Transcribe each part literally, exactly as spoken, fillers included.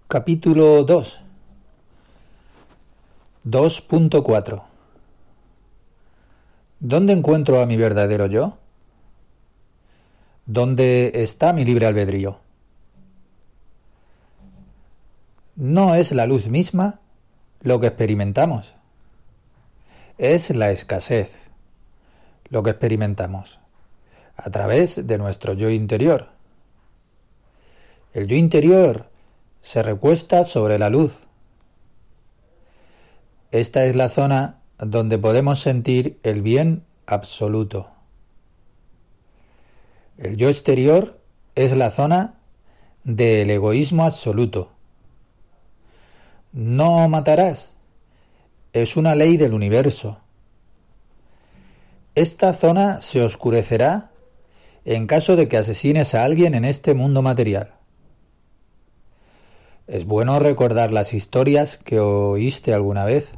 Capítulo dos. dos punto cuatro. ¿Dónde encuentro a mi verdadero yo? ¿Dónde está mi libre albedrío? No es la luz misma lo que experimentamos. Es la escasez lo que experimentamos a través de nuestro yo interior. El yo interior se recuesta sobre la luz. Esta es la zona donde podemos sentir el bien absoluto. El yo exterior es la zona del egoísmo absoluto. No matarás. Es una ley del universo. Esta zona se oscurecerá en caso de que asesines a alguien en este mundo material. Es bueno recordar las historias que oíste alguna vez.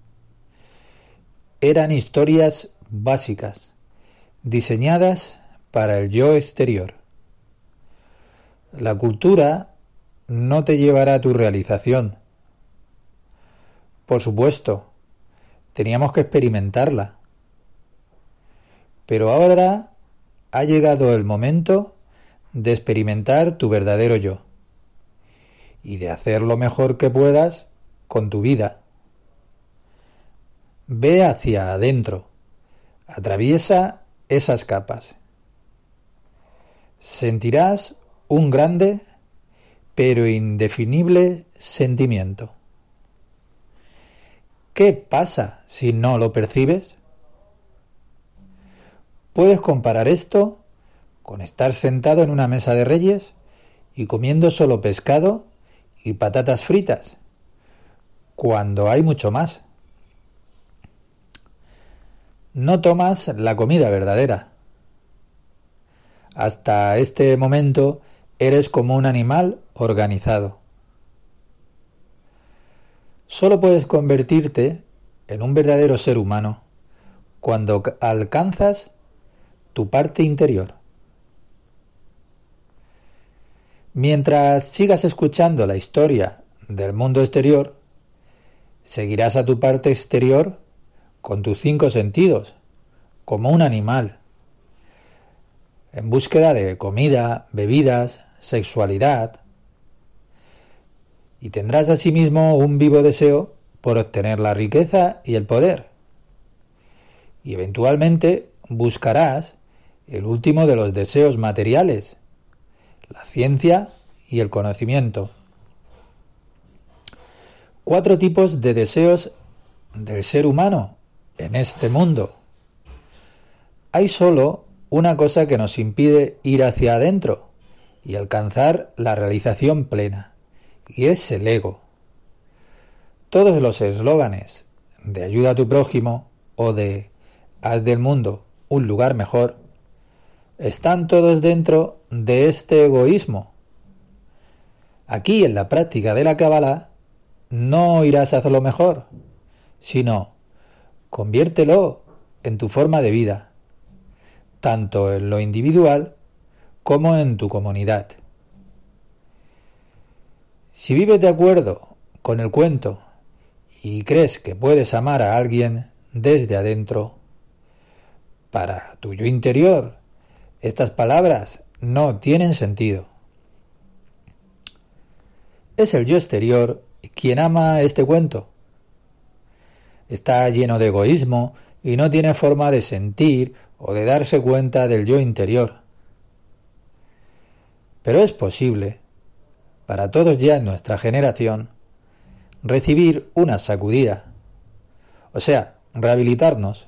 Eran historias básicas, diseñadas para el yo exterior. La cultura no te llevará a tu realización. Por supuesto, teníamos que experimentarla. Pero ahora ha llegado el momento de experimentar tu verdadero yo y de hacer lo mejor que puedas con tu vida. Ve hacia adentro, atraviesa esas capas. Sentirás un grande pero indefinible sentimiento. ¿Qué pasa si no lo percibes? Puedes comparar esto con estar sentado en una mesa de reyes y comiendo solo pescado y patatas fritas, cuando hay mucho más. No tomas la comida verdadera. Hasta este momento eres como un animal organizado. Solo puedes convertirte en un verdadero ser humano cuando alcanzas tu parte interior. Mientras sigas escuchando la historia del mundo exterior, seguirás a tu parte exterior con tus cinco sentidos, como un animal, en búsqueda de comida, bebidas, sexualidad, y tendrás asimismo un vivo deseo por obtener la riqueza y el poder. Y eventualmente buscarás el último de los deseos materiales, la ciencia y el conocimiento. Cuatro tipos de deseos del ser humano en este mundo. Hay solo una cosa que nos impide ir hacia adentro y alcanzar la realización plena, y es el ego. Todos los eslóganes de ayuda a tu prójimo o de haz del mundo un lugar mejor están todos dentro de este egoísmo. Aquí, en la práctica de la Cábala, no irás a hacerlo mejor, sino conviértelo en tu forma de vida, tanto en lo individual como en tu comunidad. Si vives de acuerdo con el cuento y crees que puedes amar a alguien desde adentro, para tu yo interior, estas palabras no tienen sentido. Es el yo exterior quien ama este cuento. Está lleno de egoísmo y no tiene forma de sentir o de darse cuenta del yo interior. Pero es posible, para todos ya en nuestra generación, recibir una sacudida, o sea, rehabilitarnos.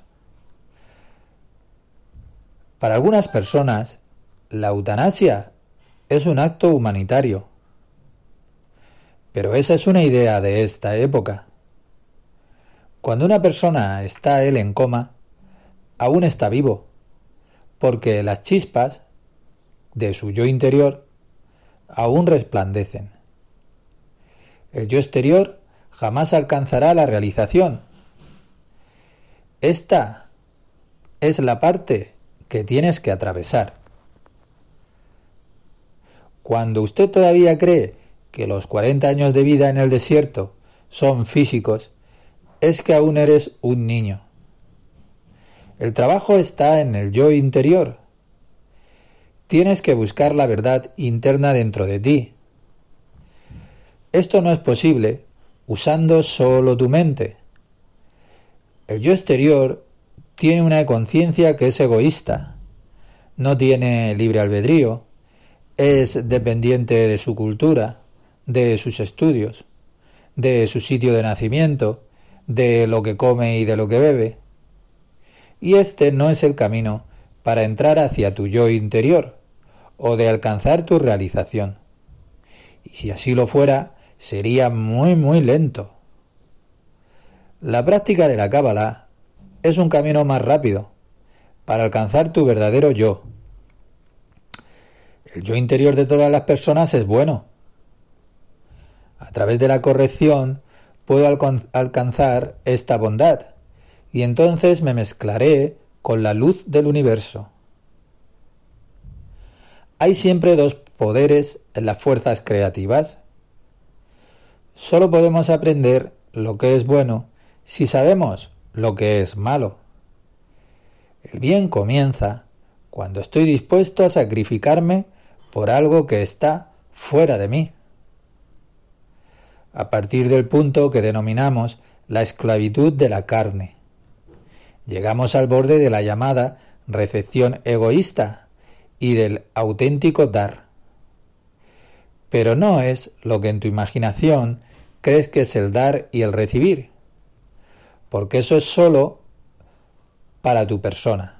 Para algunas personas, la eutanasia es un acto humanitario. Pero esa es una idea de esta época. Cuando una persona está él en coma, aún está vivo, porque las chispas de su yo interior aún resplandecen. El yo exterior jamás alcanzará la realización. Esta es la parte que tienes que atravesar. Cuando usted todavía cree que los cuarenta años de vida en el desierto son físicos, es que aún eres un niño. El trabajo está en el yo interior. Tienes que buscar la verdad interna dentro de ti. Esto no es posible usando solo tu mente. El yo exterior tiene una conciencia que es egoísta, no tiene libre albedrío, es dependiente de su cultura, de sus estudios, de su sitio de nacimiento, de lo que come y de lo que bebe. Y este no es el camino para entrar hacia tu yo interior o de alcanzar tu realización. Y si así lo fuera, sería muy muy lento. La práctica de la Cábala es un camino más rápido para alcanzar tu verdadero yo. El yo interior de todas las personas es bueno. A través de la corrección puedo alcan- alcanzar esta bondad y entonces me mezclaré con la luz del universo. Hay siempre dos poderes en las fuerzas creativas. Solo podemos aprender lo que es bueno si sabemos lo que es malo. El bien comienza cuando estoy dispuesto a sacrificarme por algo que está fuera de mí. A partir del punto que denominamos la esclavitud de la carne, llegamos al borde de la llamada recepción egoísta y del auténtico dar. Pero no es lo que en tu imaginación crees que es el dar y el recibir, porque eso es solo para tu persona.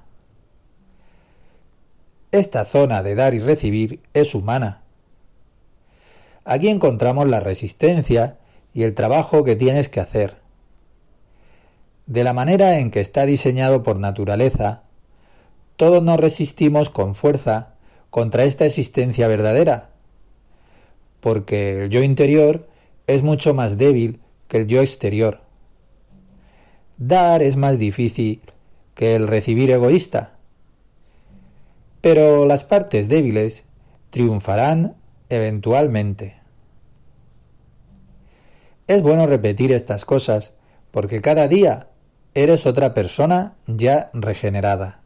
Esta zona de dar y recibir es humana. Aquí encontramos la resistencia y el trabajo que tienes que hacer. De la manera en que está diseñado por naturaleza, todos nos resistimos con fuerza contra esta existencia verdadera, porque el yo interior es mucho más débil que el yo exterior. Dar es más difícil que el recibir egoísta, pero las partes débiles triunfarán eventualmente. Es bueno repetir estas cosas porque cada día eres otra persona ya regenerada.